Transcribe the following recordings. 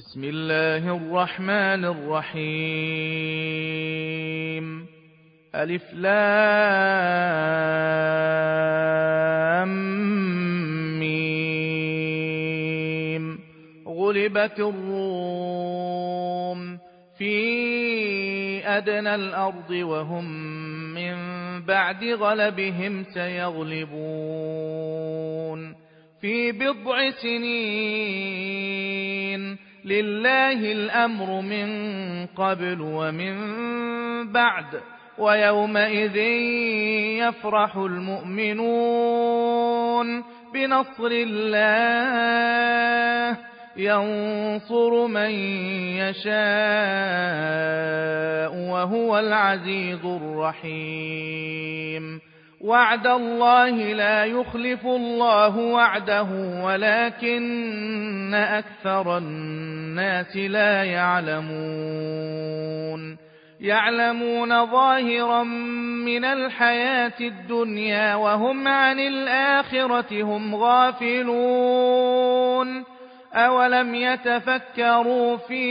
بسم الله الرحمن الرحيم ألف لام ميم غلبت الروم في أدنى الأرض وهم من بعد غلبهم سيغلبون في بضع سنين لله الأمر من قبل ومن بعد ويومئذ يفرح المؤمنون بنصر الله ينصر من يشاء وهو العزيز الرحيم وعد الله لا يخلف الله وعده ولكن أكثر الناس لا يعلمون ظاهرا من الحياة الدنيا وهم عن الآخرة هم غافلون أولم يتفكروا في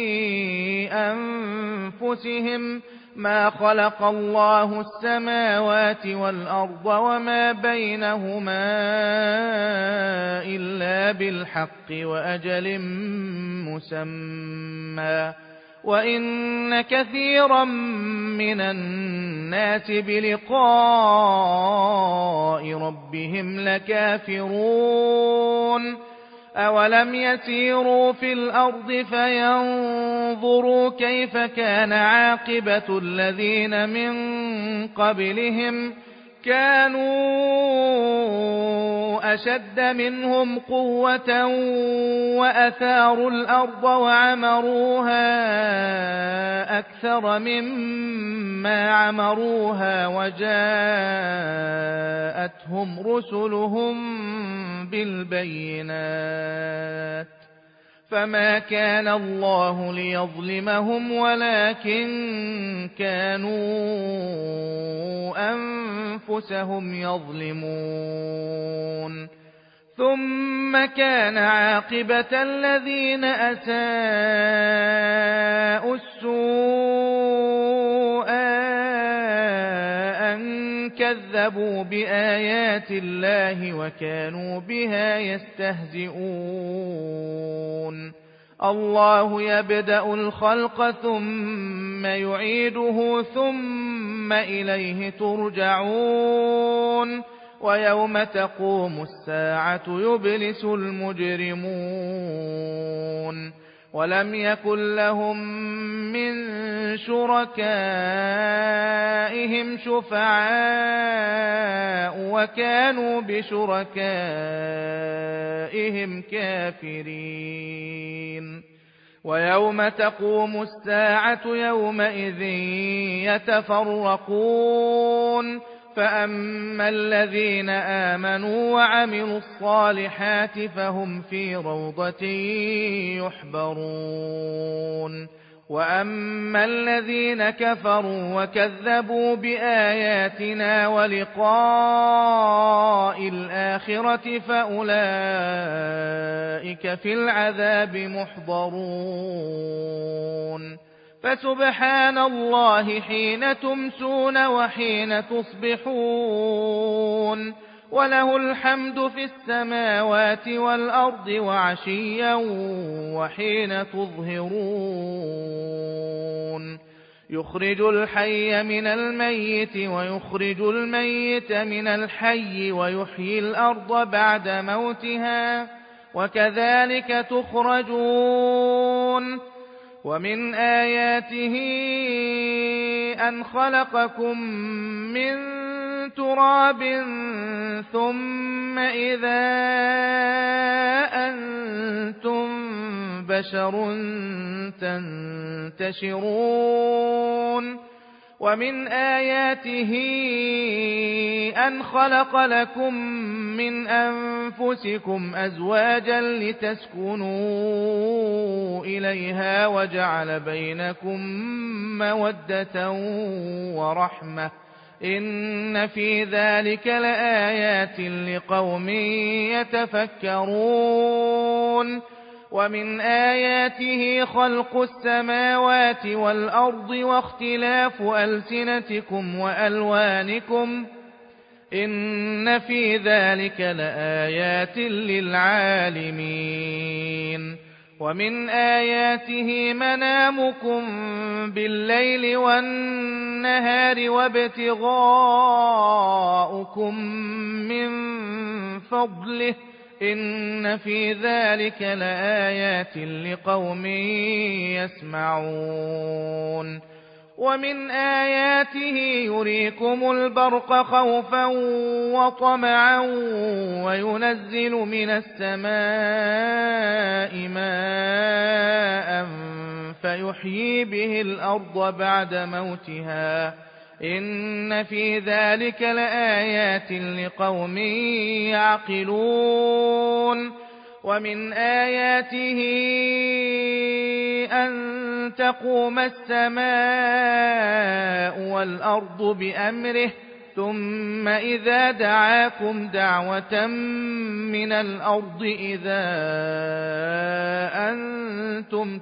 أنفسهم ما خلق الله السماوات والأرض وما بينهما إلا بالحق وأجل مسمى وإن كثيرا من الناس بلقاء ربهم لكافرون أولم يسيروا في الأرض فينظروا كيف كان عاقبة الذين من قبلهم كانوا أشد منهم قوة وأثاروا الأرض وعمروها أكثر مما عمروها وجاءتهم رسلهم بالبينات فما كان الله ليظلمهم ولكن كانوا أنفسهم يظلمون ثم كان عاقبة الذين أساءوا السوء أن كذبوا بآيات الله وكانوا بها يستهزئون الله يبدأ الخلق ثم يعيده ثم إليه ترجعون ويوم تقوم الساعة يبلس المجرمون ولم يكن لهم من شركائهم شفعاء وكانوا بشركائهم كافرين ويوم تقوم الساعة يومئذ يتفرقون فأما الذين آمنوا وعملوا الصالحات فهم في روضة يحبرون وأما الذين كفروا وكذبوا بآياتنا ولقاء الآخرة فأولئك في العذاب محضرون فسبحان الله حين تمسون وحين تصبحون وله الحمد في السماوات والأرض وعشيا وحين تظهرون يخرج الحي من الميت ويخرج الميت من الحي ويحيي الأرض بعد موتها وكذلك تخرجون ومن آياته أن خلقكم من تراب ثم إذا أنتم بشر تنتشرون ومن آياته أن خلق لكم من أنفسكم أزواجا لتسكنوا إليها وجعل بينكم مودة ورحمة إن في ذلك لآيات لقوم يتفكرون ومن آياته خلق السماوات والأرض واختلاف ألسنتكم وألوانكم إن في ذلك لآيات للعالمين ومن آياته منامكم بالليل والنهار وابتغاؤكم من فضله إن في ذلك لآيات لقوم يسمعون ومن آياته يريكم البرق خوفا وطمعا وينزل من السماء ماء فيحيي به الأرض بعد موتها إن في ذلك لآيات لقوم يعقلون ومن آياته أن تقوم السماء والأرض بأمره ثم إذا دعاكم دعوة من الأرض إذا أنتم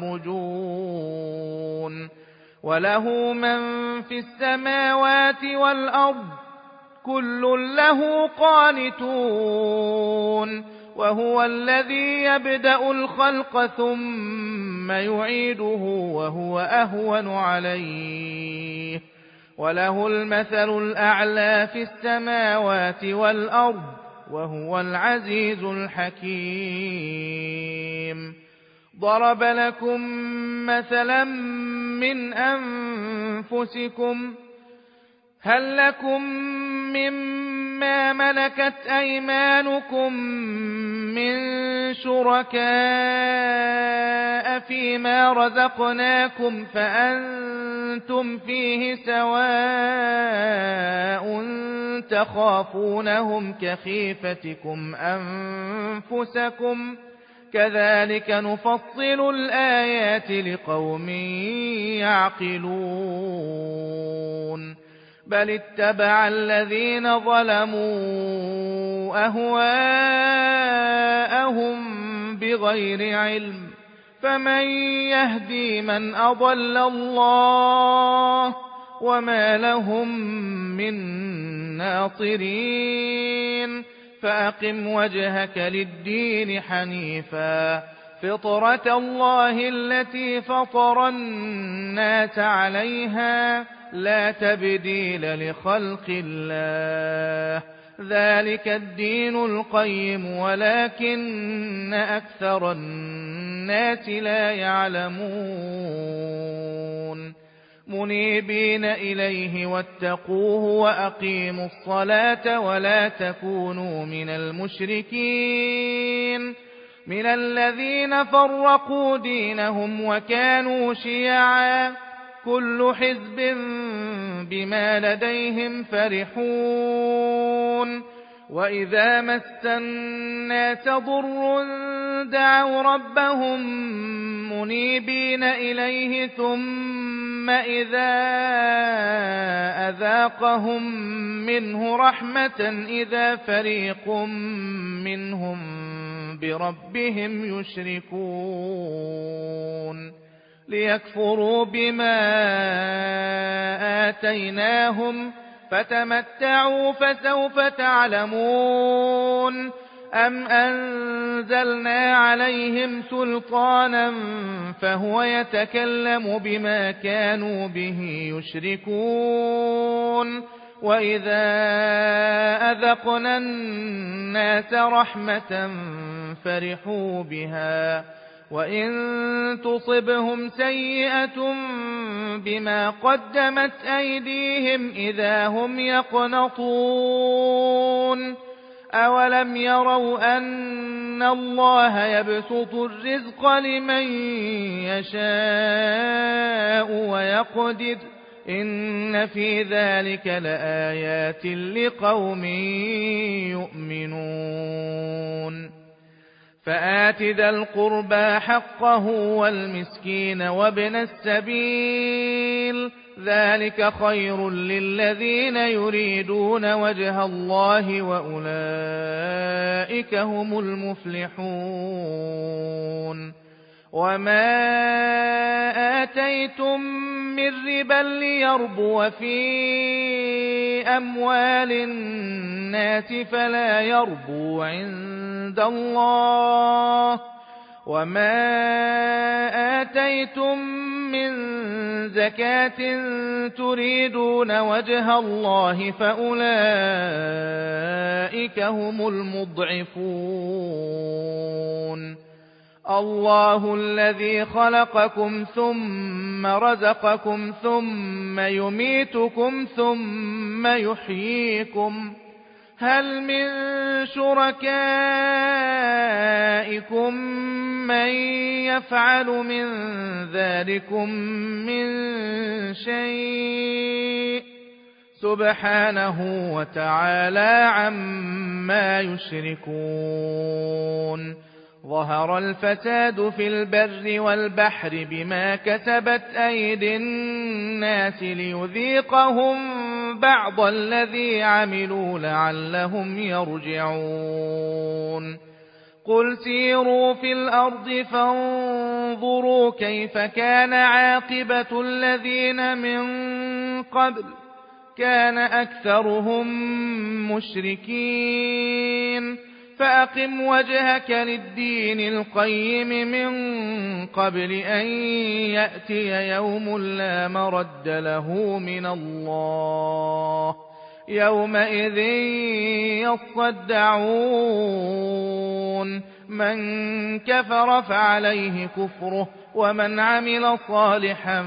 تخرجون وله من في السماوات والأرض كل له قانتون وهو الذي يبدأ الخلق ثم يعيده وهو أهون عليه وله المثل الأعلى في السماوات والأرض وهو العزيز الحكيم ضرب لكم مثلا من أنفسكم هل لكم مما ملكت أيمانكم من شركاء فيما رزقناكم فأنتم فيه سواء تخافونهم كخيفتكم أنفسكم كذلك نفصل الآيات لقوم يعقلون بل اتبع الذين ظلموا أهواءهم بغير علم فمن يهدي من أضل الله وما لهم من ناصرين فأقم وجهك للدين حنيفا فطرة الله التي فطر الناس عليها لا تبديل لخلق الله ذلك الدين القيم ولكن أكثر الناس لا يعلمون منيبين إليه واتقوه وأقيموا الصلاة ولا تكونوا من المشركين من الذين فرقوا دينهم وكانوا شيعا كل حزب بما لديهم فرحون وإذا مس الناس ضر دعوا ربهم منيبين إليه ثم إذا أذاقهم منه رحمة إذا فريق منهم بربهم يشركون ليكفروا بما آتيناهم فتمتعوا فسوف تعلمون أم أنزلنا عليهم سلطانا فهو يتكلم بما كانوا به يشركون وإذا أذقنا الناس رحمة فرحوا بها وإن تصبهم سيئة بما قدمت أيديهم إذا هم يقنطون أولم يروا أن الله يبسط الرزق لمن يشاء ويقدر إن في ذلك لآيات لقوم يؤمنون فآت ذا القربى حقه والمسكين وابن السبيل ذلك خير للذين يريدون وجه الله وأولئك هم المفلحون وما آتيتم من ربا ليربو في أموال الناس فلا يربو عند الله وما آتيتم من زكاة تريدون وجه الله فأولئك هم المضعفون الله الذي خلقكم ثم رزقكم ثم يميتكم ثم يحييكم هل من شركائكم من يفعل من ذلكم من شيء سبحانه وتعالى عما يشركون ظهر الفساد في البر والبحر بما كسبت أيدي الناس ليذيقهم بعض الذي عملوا لعلهم يرجعون قل سيروا في الأرض فانظروا كيف كان عاقبة الذين من قبل كان أكثرهم مشركين فأقم وجهك للدين القيم من قبل أن يأتي يوم لا مرد له من الله يومئذ يصدعون من كفر فعليه كفره ومن عمل صالحا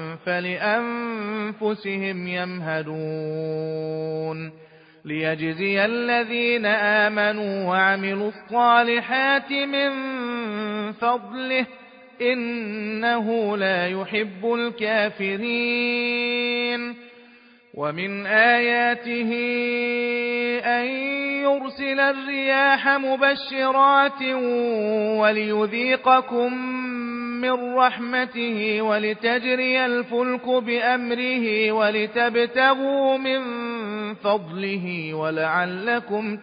فلأنفسهم يمهدون ليجزي الذين آمنوا وعملوا الصالحات من فضله إنه لا يحب الكافرين ومن آياته أن يرسل الرياح مبشرات وليذيقكم من رحمته ولتجري الفلك بأمره ولتبتغوا من فضله ولعلكم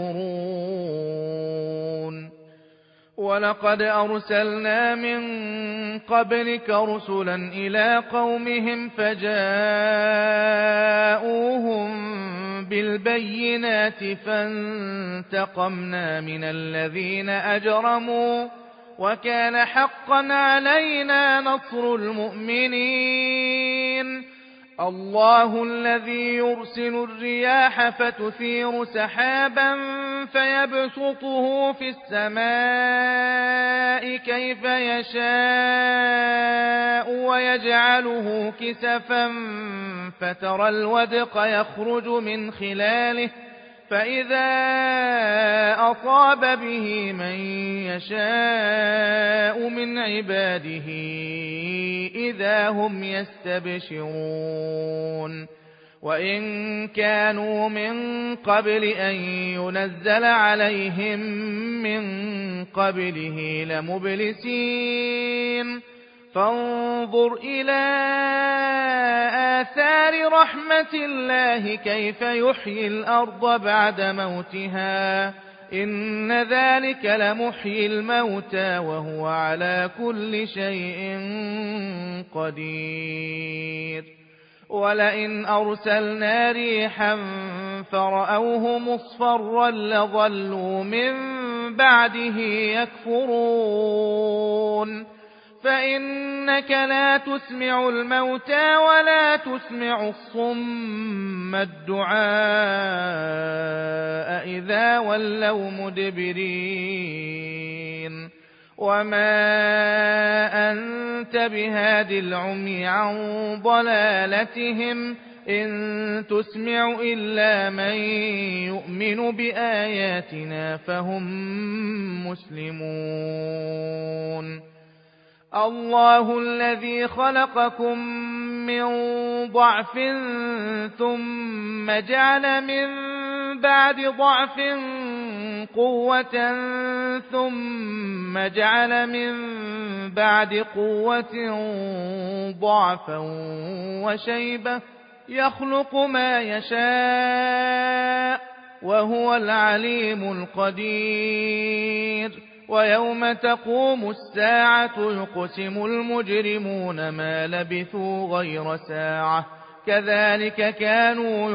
تشكرون ولقد أرسلنا من قبلك رسلا إلى قومهم فجاءوهم بالبينات فانتقمنا من الذين أجرموا وكان حقا علينا نصر المؤمنين الله الذي يرسل الرياح فتثير سحابا فيبسطه في السماء كيف يشاء ويجعله كسفا فترى الودق يخرج من خلاله فإذا أصاب به من يشاء من عباده إذا هم يستبشرون وإن كانوا من قبل أن ينزل عليهم من قبله لمبلسين فانظر إلى آثار رحمة الله كيف يحيي الأرض بعد موتها إن ذلك لمحيي الموتى وهو على كل شيء قدير ولئن أرسلنا ريحا فرأوه مصفرا لظلوا من بعده يكفرون فإنك لا تسمع الموتى ولا تسمع الصم الدعاء إذا ولوا مدبرين وما أنت بهاد العمي عن ضلالتهم إن تسمع إلا من يؤمن بآياتنا فهم مسلمون الله الذي خلقكم من ضعف ثم جعل من بعد ضعف قوة ثم جعل من بعد قوة ضعفا وشيبة يخلق ما يشاء وهو العليم القدير ويوم تقوم الساعة يقسم المجرمون ما لبثوا غير ساعة كذلك كانوا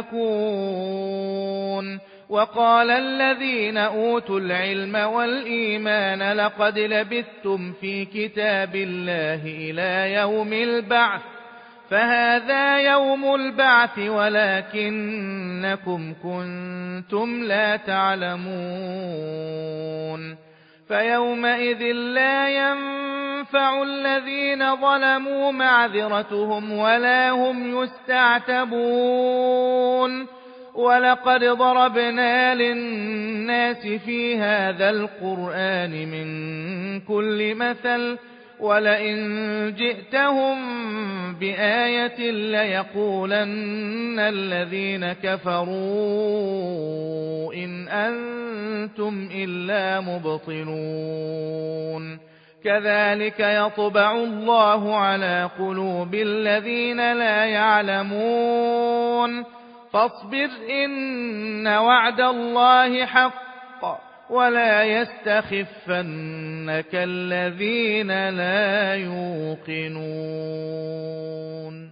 يؤفكون وقال الذين أوتوا العلم والإيمان لقد لبثتم في كتاب الله إلى يوم البعث فهذا يوم البعث ولكنكم كنتم لا تعلمون فيومئذ لا ينفع الذين ظلموا معذرتهم ولا هم يستعتبون ولقد ضربنا للناس في هذا القرآن من كل مثل ولئن جئتهم بآية ليقولن الذين كفروا إن أنتم إلا مبطلون كذلك يطبع الله على قلوب الذين لا يعلمون فاصبر إن وعد الله حق ولا يستخفنك الذين لا يوقنون